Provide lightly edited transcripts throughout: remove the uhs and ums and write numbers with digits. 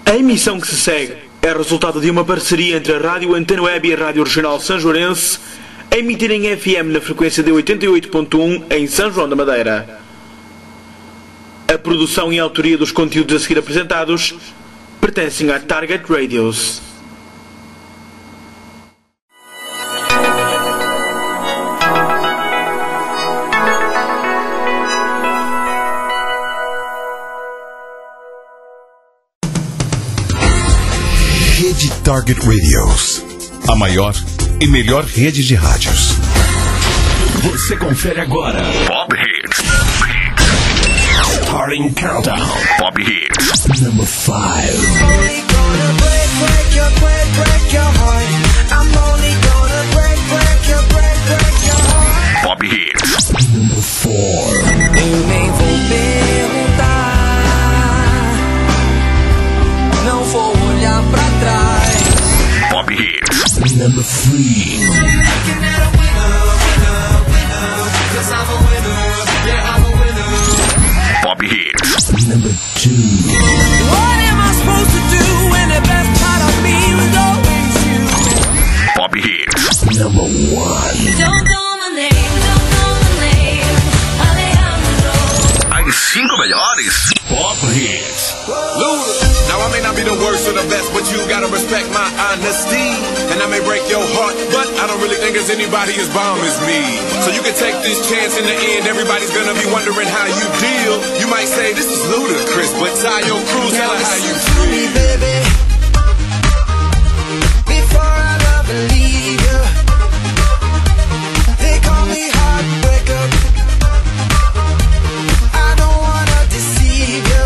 A emissão que se segue é resultado de uma parceria entre a Rádio Antena Web e a Rádio Regional Sanjoarense, a emitir em FM na frequência de 88.1 em São João da Madeira. A produção e a autoria dos conteúdos a seguir apresentados pertencem à Target Radios. Rede Target Radios, a maior e melhor rede de rádios. Você confere agora Pop Hits. Starting Countdown. Pop Hits. Number 5. Only gonna break your heart. I'm only gonna break your heart. Pop Hits. Number 4. Eu nem vou perguntar, não vou olhar pra trás. Pop Hits. Number 3. Pop Hits. Number 2. What am I supposed to do when the best part of me was always you? Pop Hits. Number 1. Don't know my name, Alejandro. As 5 melhores Pop Hits. Luda. Now I may not be the worst or the best, but you gotta respect my honesty. And I may break your heart, but I don't really think there's anybody as bomb as me. So you can take this chance. In the end, everybody's gonna be wondering how you deal. You might say this is ludicrous, but tie your crew, tell her how you feel. Me, baby, before I love and leave you, they call me heartbreaker. I don't wanna deceive you.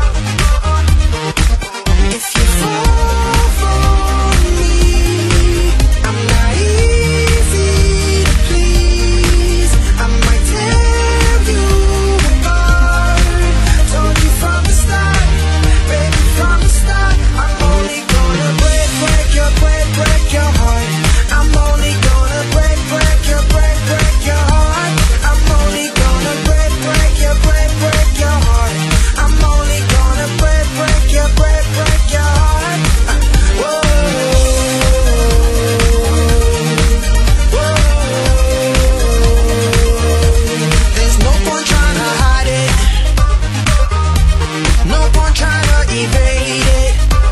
If you fall for me, I'm not easy to please. I might tear you apart. Told you from the start, baby, from the start. I'm only gonna break your heart. I'm only gonna break your heart. I'm only gonna break your heart. I'm only gonna break your heart. Whoa, whoa. There's no point trying to hide it. No point trying to evade it.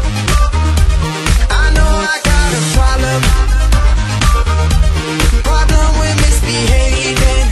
I know I got a problem with misbehaving.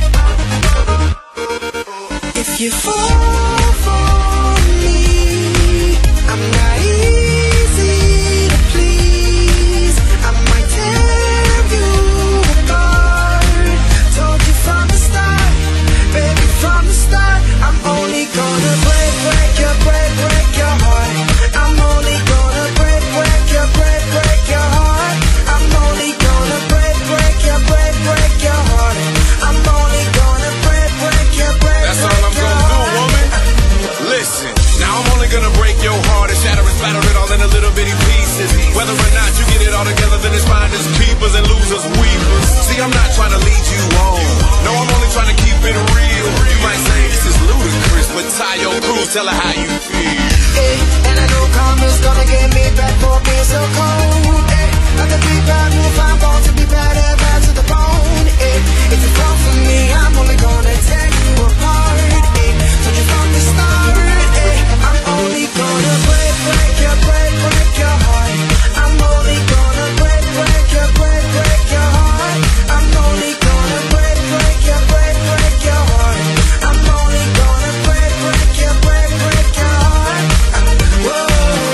If you fall for me, I'm not easy to please. I might tear you apart. Told you from the start, baby, from the start. I'm only gonna break your heart. I'm only gonna break your heart. I'm only gonna break your heart. I'm only gonna break your That's all I'm gonna do, woman. Listen, now I'm only gonna break your heart and shatter and splatter it all in a little bitty pieces. Whether or not you get it all together, then it's finders, keepers, and losers, weepers. See, I'm not trying to lead you on. No, I'm only trying to keep it real. You might say this is ludicrous, but tie your crew, tell her how you feel. Hey, and I know karma's gonna get me back for being so cold. Hey, like a big bad wolf, I'm born to be bad and bad to the bone. Hey, if you fall for me, I'm only gonna tear you apart. Hey, told you from the start. Hey, I'm only gonna break your heart. I'm only gonna break your heart. I'm only gonna break your heart. I'm only gonna break your heart. Whoa,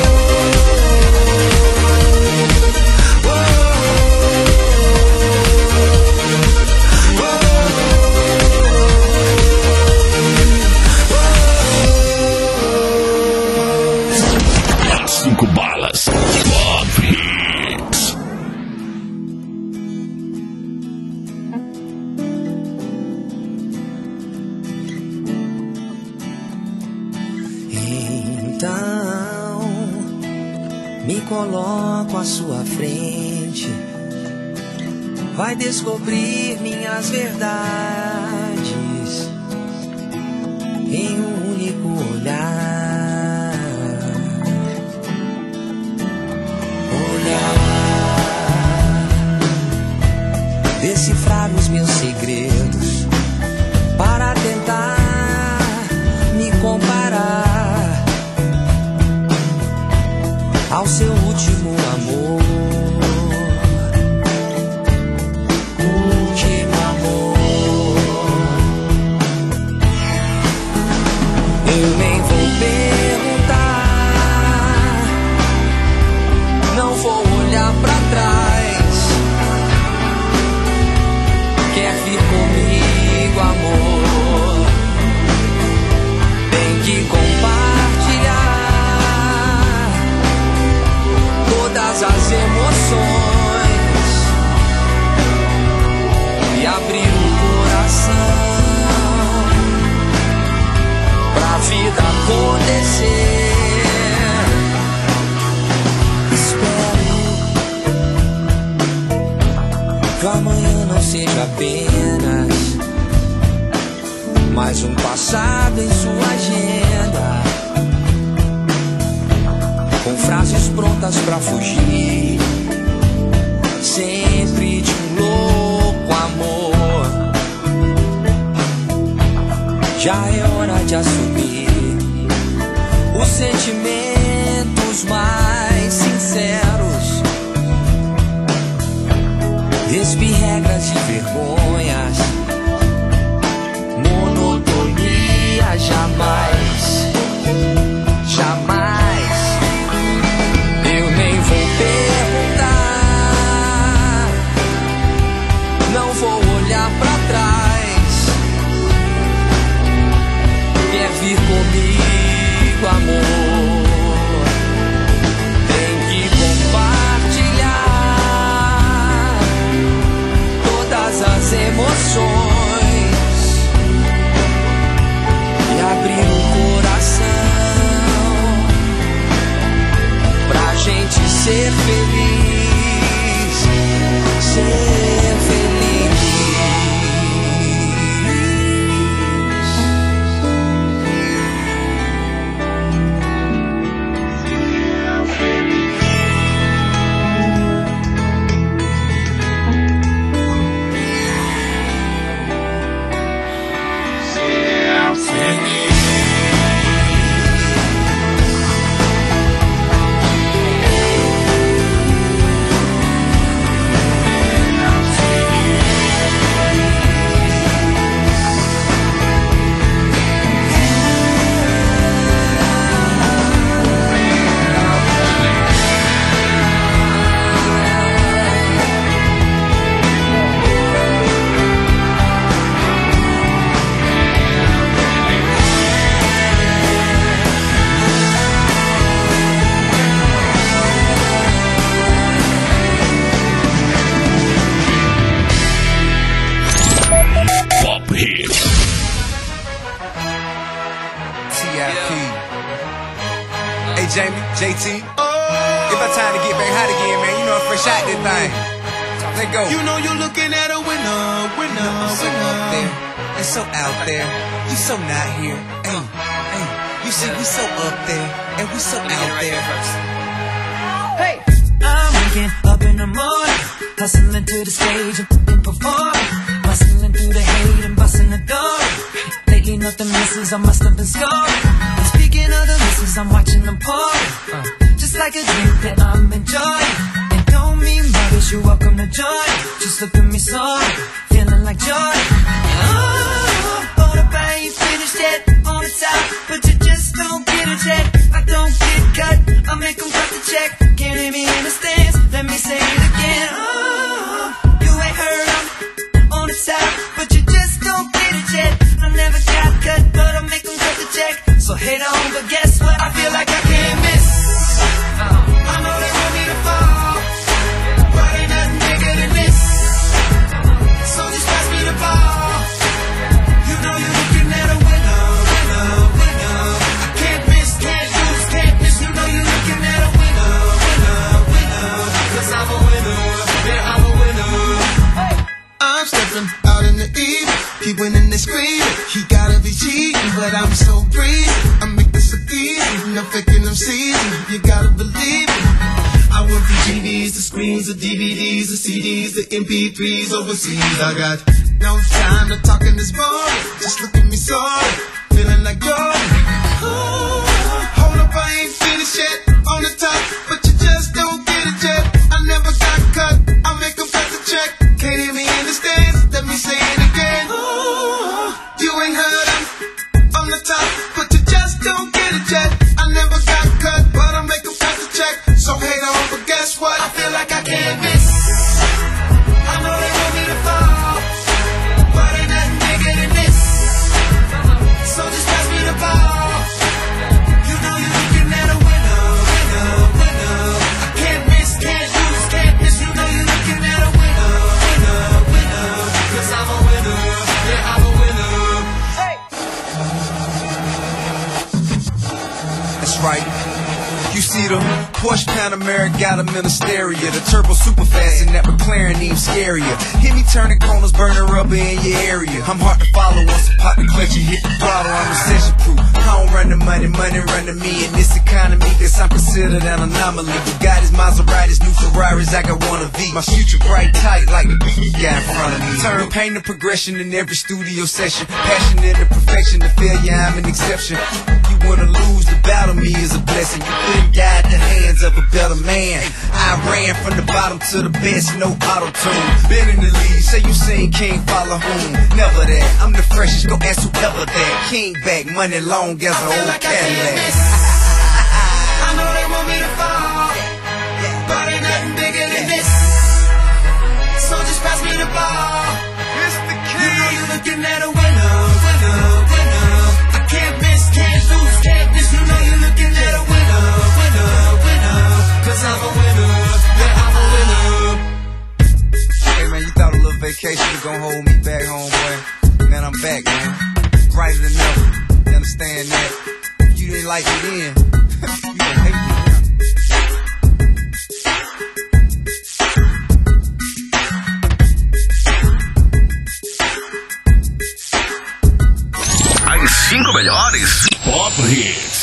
whoa, As 5 balas Pop Hits. Então me coloco à sua frente, vai descobrir minhas verdades em um único olhar. revelar os meus segredos, para tentar me comparar ao seu último amor. Último amor. Eu nem vou perguntar, não vou olhar pra trás. Quer vir comigo, amor? Tem que compartilhar todas as emoções e abrir o coração pra vida acontecer. Espero que o amanhã não seja apenas mais um passado em sua agenda, com frases prontas pra fugir sempre de um louco amor. Já é hora de assumir os sentimentos mais sinceros, despir regras e vergonhas, monotonia jamais, jamais. Eu nem vou perguntar, não vou olhar pra trás. Quer vir comigo, amor? Tem que compartilhar todas as emoções e abrir o coração pra gente ser feliz, ser feliz. Jamie, JT. It's about time to get back hot again, man. You know I'm fresh out this thing. Let go. You know you're looking at a winner, winner, I'm so up there and so out there. You so not here. Hey, hey. You see, we so up there and we so out there. Hey, I'm waking up in the morning, hustling to the stage and performing, bustling through the hate and busting the door. Lately nothing misses, I must have been scoring. And speaking of the misses, I'm watching them pour. Just like a drink that I'm enjoying. And don't mean rubbish, you're welcome to join. Just look at me soaring, feeling like joy. Oh, the bang, you finished yet on the top, but you just don't get it yet. I don't get cut, I make them cut the check. Can't hear me in the stands, let me say it again. Oh, you ain't heard I'm on the top, but you just don't get it yet. I never got cut, but I make them cut the check. So hate on, but guess what? I feel like I can't miss. I know they want me to fall, but ain't nothing bigger than this. So just pass me the ball. You know you're looking at a winner, winner, winner. I can't miss, can't lose, can't miss. You know you're looking at a winner, winner, winner. 'Cause I'm a winner, yeah, I'm a winner. I'm stepping out in the evening, he winning and screaming. He gotta be cheating, but I'm so breezy. I make this a easy, no faking, I'm seasoned. You gotta believe it. I went from GD TVs, the screens, the DVDs, the CDs, the MP3s overseas. I got no time to talk in this boring. Just look at me sorry, feeling like you're. Hold up, I ain't finished yet. On the top, but you just don't get it yet. I never got cut, I make them cut the check. Can't hear me in the stands, let me say it again. You ain't heard I'm on the top, but you just don't get it yet. I never got cut, but I make them cut the check. So hate on, but guess what? I feel like I can't miss. I know they want me to fall, but ain't nothing bigger than this. So just pass me the ball. You know you're looking at a winner, winner, winner. I can't miss, can't lose, can't miss. You know you're looking at a winner, winner, winner. 'Cause I'm a winner, yeah, I'm a winner. Hey. That's right. You see the Porsche Panamera got them in a stereo. The turbo super fast and that McLaren even scarier. Hit me turning corners, burning rubber in your area. I'm hard to follow once I pop the clutch and hit the throttle. I'm recession proof. I don't run the money, money run to me. In this economy, guess I'm considered an anomaly. Bugattis, Maseratis, new Ferraris, I got one of these. My future bright tight like the guy in front of me. Turn pain to progression in every studio session. Passionate to perfection, to failure I'm an exception. You wanna lose, the battle me is a blessing. You couldn't guide the hands of a better man. I ran from the bottom to the best, no auto-tune. Been in the lead, say you seen King follow home. Never that, I'm the freshest, go ask whoever that. King back, money long as an old like Cadillac. I know they want me to fall, but ain't nothing bigger than this. So just pass me the ball. You know you're looking at a winner, winner, winner. I can't miss, can't lose, can't miss. You know you're looking at a winner, winner, winner. 'Cause I'm a winner, yeah, I'm a winner. Hey man, you thought a little vacation was gonna hold me back home, boy. Man, I'm back, man. Brighter than ever. You understand that? If you didn't like it then, you gonna hate me now. As 5 melhores Pop Hits.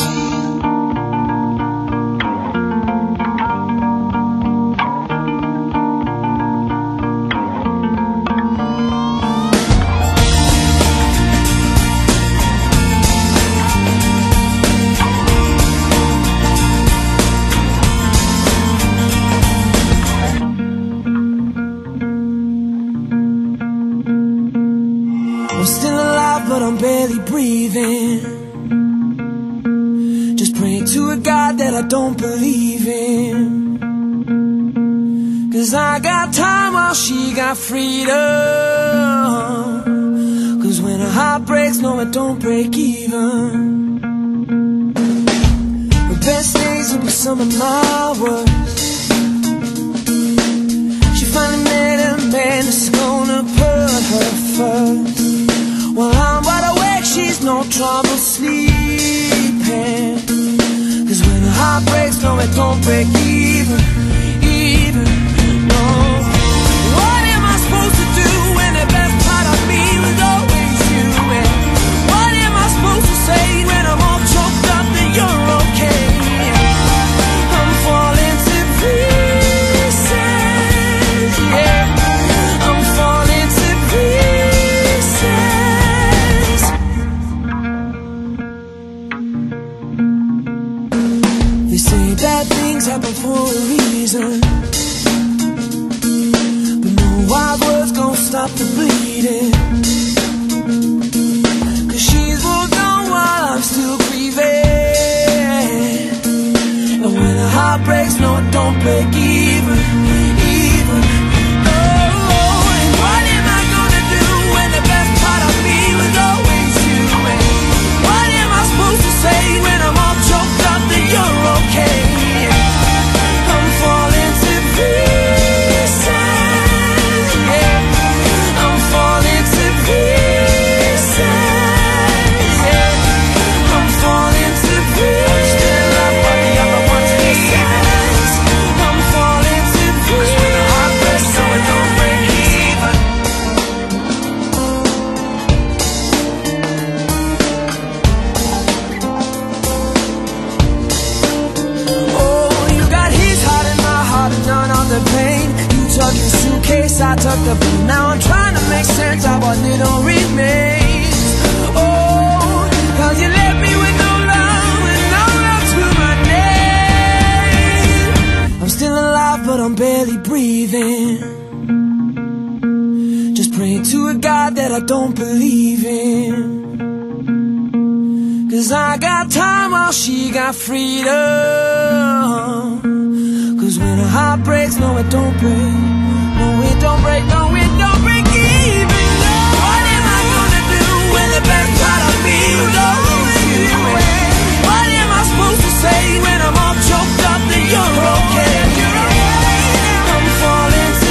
I'm still alive, but I'm barely breathing. Just praying to a God that I don't believe in. 'Cause I got time while she got freedom. 'Cause when a heart breaks, no, it don't break even. The best days will be some of my worst. She finally met a man that's gonna put her first. While I'm wide awake, she's no trouble sleeping. 'Cause when a heart breaks, no, it don't break even, even, no. What am I supposed to do when the best part of me was always you? And what am I supposed to say when I'm all choked up that you're okay? I'm falling to pieces, yeah. I'm falling to pieces. They say bad things happen for a reason, but no wild words gon' stop the bleeding. 'Cause she's moved on while I'm still grieving. And when a heart breaks, no, it don't break even, even, no. And what am I gonna do when the best part of me was always you? And what am I supposed to say when I'm all choked up that you're okay? I'm falling to pieces, yeah. I'm falling to pieces, yeah. I'm falling to pieces. I'm still up while the other ones miss. I'm falling to pieces. place I tucked up, and now I'm trying to make sense of what little remains. Oh, cause you left me with no love and no love to my name. I'm still alive, but I'm barely breathing. Just praying to a God that I don't believe in. Cause I got time while she got freedom. Cause when a heart breaks, no it don't break. No it don't break, no it don't break even. What am I gonna do when the best part of me goes you? What am I supposed to say when I'm all choked up that you're okay? I'm falling to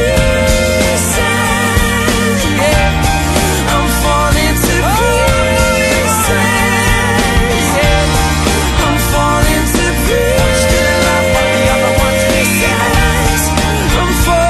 pieces, yeah. I'm falling to pieces, yeah. I'm falling to pieces. I'm falling.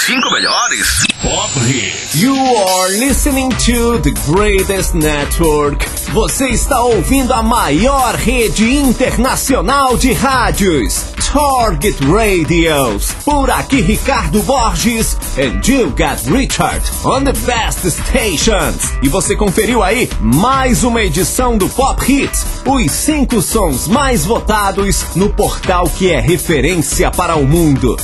5 melhores. Pop Hits. You are listening to the greatest network. Você está ouvindo a maior rede internacional de rádios, Target Radios. Por aqui Ricardo Borges and you got Richard on the best stations. E você conferiu aí mais uma edição do Pop Hits, os 5 sons mais votados no portal que é referência para o mundo,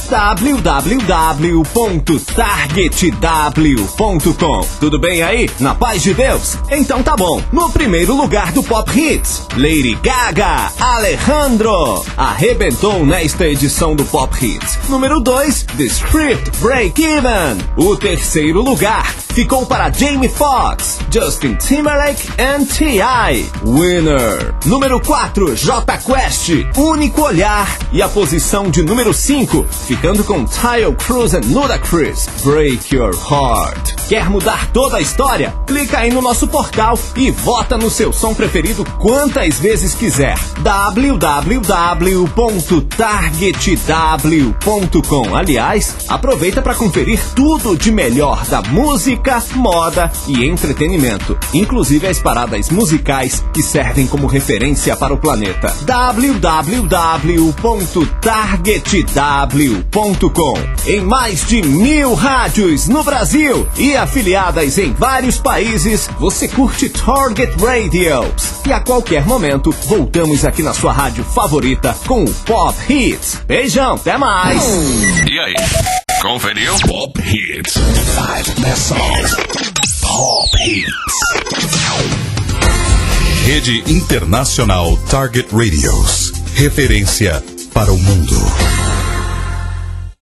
www.targetw.com. Tudo bem aí? Na paz de Deus? Então tá bom. No primeiro lugar do Pop Hits, Lady Gaga, Alejandro, arrebentou nesta edição do Pop Hits. Número 2, The Script, Break Even. O terceiro lugar ficou para Jamie Foxx, Justin Timberlake and T.I. Winner. Número 4, Jota Quest, Único Olhar. E a posição de número 5, ficando com Taio Cruz and Ludacris, Break Your Heart. Quer mudar toda a história? Clica aí no nosso portal e vota no seu som preferido quantas vezes quiser. www.targetw.com. Aliás, aproveita para conferir tudo de melhor da música, moda e entretenimento, inclusive as paradas musicais que servem como referência para o planeta. www.targetw.com. Em mais de 1000 rádios no Brasil e afiliadas em vários países, você curte Target Radios. E a qualquer momento, voltamos aqui na sua rádio favorita com o Pop Hits. Beijão, até mais! E aí, conferiu? Pop Hits. 5 best songs. Pop Hits. Rede Internacional Target Radios. Referência para o mundo.